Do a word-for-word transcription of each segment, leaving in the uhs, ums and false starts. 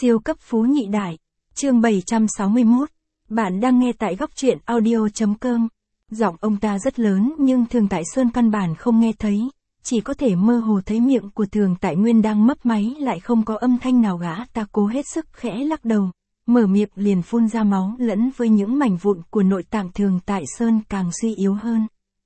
Siêu cấp phú nhị đại. Chương bảy trăm sáu mươi mốt. Bạn đang nghe tại góc truyện audio.com. Giọng ông ta rất lớn nhưng Thường Tại Sơn căn bản không nghe thấy, chỉ có thể mơ hồ thấy miệng của Thường Tại Nguyên đang mấp máy lại không có âm thanh nào. Gã ta cố hết sức khẽ lắc đầu, mở miệng liền phun ra máu lẫn với những mảnh vụn của nội tạng. Thường Tại Sơn càng suy yếu hơn.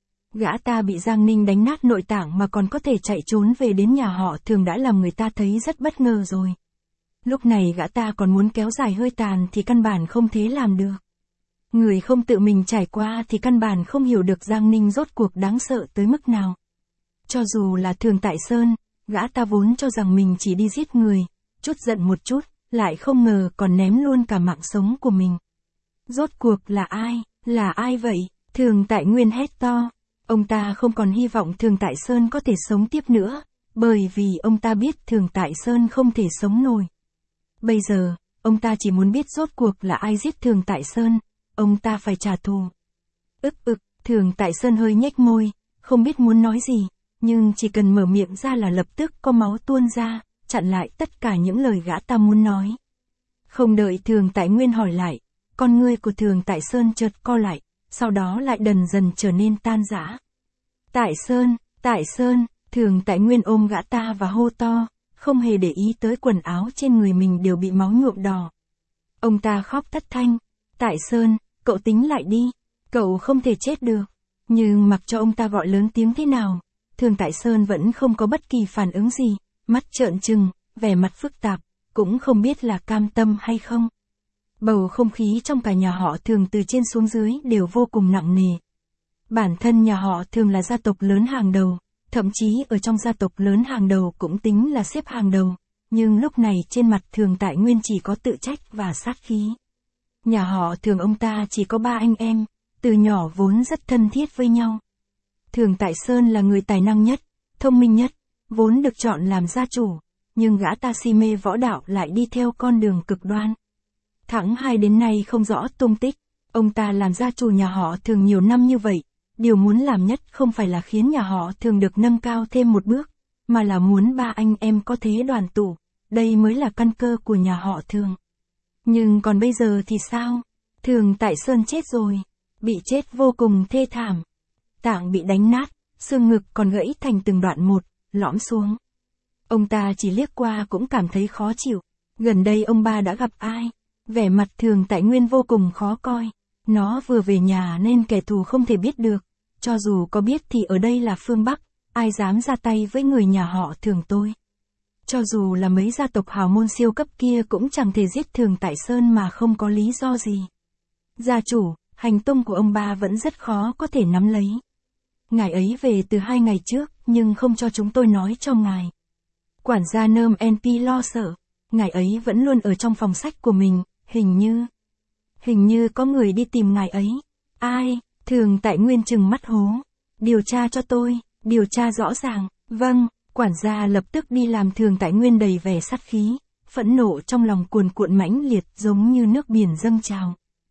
Gã ta bị Giang Ninh đánh nát nội tạng mà còn có thể chạy trốn về đến nhà họ Thường đã làm người ta thấy rất bất ngờ rồi. Lúc này gã ta còn muốn kéo dài hơi tàn thì căn bản không thể làm được. Người không tự mình trải qua thì căn bản không hiểu được Giang Ninh rốt cuộc đáng sợ tới mức nào. Cho dù là Thường Tại Sơn, gã ta vốn cho rằng mình chỉ đi giết người, chút giận một chút, lại không ngờ còn ném luôn cả mạng sống của mình. Rốt cuộc là ai, là ai vậy? Thường Tại Nguyên hét to. Ông ta không còn hy vọng Thường Tại Sơn có thể sống tiếp nữa, bởi vì ông ta biết Thường Tại Sơn không thể sống nổi. Bây giờ, ông ta chỉ muốn biết rốt cuộc là ai giết Thường Tại Sơn, ông ta phải trả thù. Ức ức, Thường Tại Sơn hơi nhếch môi, không biết muốn nói gì, nhưng chỉ cần mở miệng ra là lập tức có máu tuôn ra, chặn lại tất cả những lời gã ta muốn nói. Không đợi Thường Tại Nguyên hỏi lại, con ngươi của Thường Tại Sơn chợt co lại, sau đó lại dần dần trở nên tan rã. Tại Sơn, Tại Sơn, Thường Tại Nguyên ôm gã ta và hô to, không hề để ý tới quần áo trên người mình đều bị máu nhuộm đỏ. Ông ta khóc thất thanh, Tại Sơn, cậu tính lại đi, cậu không thể chết được. Nhưng mặc cho ông ta gọi lớn tiếng thế nào, Thường Tại Sơn vẫn không có bất kỳ phản ứng gì, mắt trợn trừng, vẻ mặt phức tạp, cũng không biết là cam tâm hay không. Bầu không khí trong cả nhà họ Thường từ trên xuống dưới đều vô cùng nặng nề. Bản thân nhà họ Thường là gia tộc lớn hàng đầu, thậm chí ở trong gia tộc lớn hàng đầu cũng tính là xếp hàng đầu, nhưng lúc này trên mặt Thường Tại Nguyên chỉ có tự trách và sát khí. Nhà họ Thường ông ta chỉ có ba anh em, từ nhỏ vốn rất thân thiết với nhau. Thường Tại Sơn là người tài năng nhất, thông minh nhất, vốn được chọn làm gia chủ, nhưng gã ta si mê võ đạo lại đi theo con đường cực đoan. Tháng hai đến nay không rõ tung tích, ông ta làm gia chủ nhà họ Thường nhiều năm như vậy. Điều muốn làm nhất không phải là khiến nhà họ Thường được nâng cao thêm một bước, mà là muốn ba anh em có thế đoàn tụ, đây mới là căn cơ của nhà họ Thường. Nhưng còn bây giờ thì sao? Thường Tại Sơn chết rồi, bị chết vô cùng thê thảm. Tạng bị đánh nát, xương ngực còn gãy thành từng đoạn một, lõm xuống. Ông ta chỉ liếc qua cũng cảm thấy khó chịu. Gần đây ông ba đã gặp ai? Vẻ mặt Thường Tại Nguyên vô cùng khó coi. Nó vừa về nhà nên kẻ thù không thể biết được. Cho dù có biết thì ở đây là phương Bắc, ai dám ra tay với người nhà họ Thường tôi. Cho dù là mấy gia tộc hào môn siêu cấp kia cũng chẳng thể giết Thường Tại Sơn mà không có lý do gì. Gia chủ, hành tung của ông ba vẫn rất khó có thể nắm lấy. Ngài ấy về từ hai ngày trước nhưng không cho chúng tôi nói cho ngài. Quản gia Nơm en pê lo sợ, ngài ấy vẫn luôn ở trong phòng sách của mình, hình như... Hình như có người đi tìm ngài ấy. Ai? Thường Tại Nguyên trừng mắt hố. Điều tra cho tôi, điều tra rõ ràng. Vâng, quản gia lập tức đi làm. Thường Tại Nguyên đầy vẻ sát khí, phẫn nộ trong lòng cuồn cuộn mãnh liệt giống như nước biển dâng trào.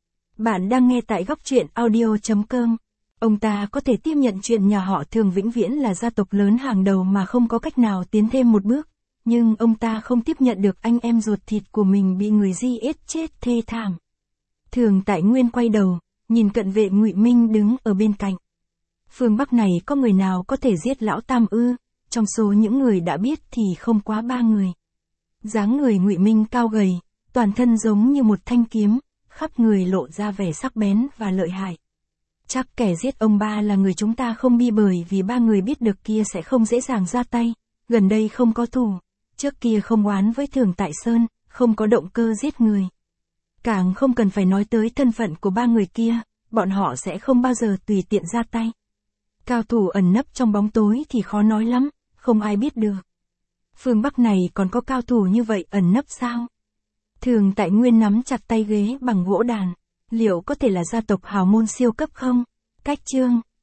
Bạn đang nghe tại góc truyện audio.com. Ông ta có thể tiếp nhận chuyện nhà họ Thường vĩnh viễn là gia tộc lớn hàng đầu mà không có cách nào tiến thêm một bước. Nhưng ông ta không tiếp nhận được anh em ruột thịt của mình bị người giết chết thê thảm. Thường Tại Nguyên quay đầu, nhìn cận vệ Ngụy Minh đứng ở bên cạnh. Phương Bắc này có người nào có thể giết lão Tam ư? Trong số những người đã biết thì không quá ba người. Dáng người Ngụy Minh cao gầy, toàn thân giống như một thanh kiếm, khắp người lộ ra vẻ sắc bén và lợi hại. Chắc kẻ giết ông ba là người chúng ta không bi, bởi vì ba người biết được kia sẽ không dễ dàng ra tay, gần đây không có thù, trước kia không oán với Thường Tại Sơn, không có động cơ giết người. Càng không cần phải nói tới thân phận của ba người kia, bọn họ sẽ không bao giờ tùy tiện ra tay. Cao thủ ẩn nấp trong bóng tối thì khó nói lắm, không ai biết được. Phương Bắc này còn có cao thủ như vậy ẩn nấp sao? Thường Tại Nguyên nắm chặt tay ghế bằng gỗ đàn, liệu có thể là gia tộc hào môn siêu cấp không? Cách chương,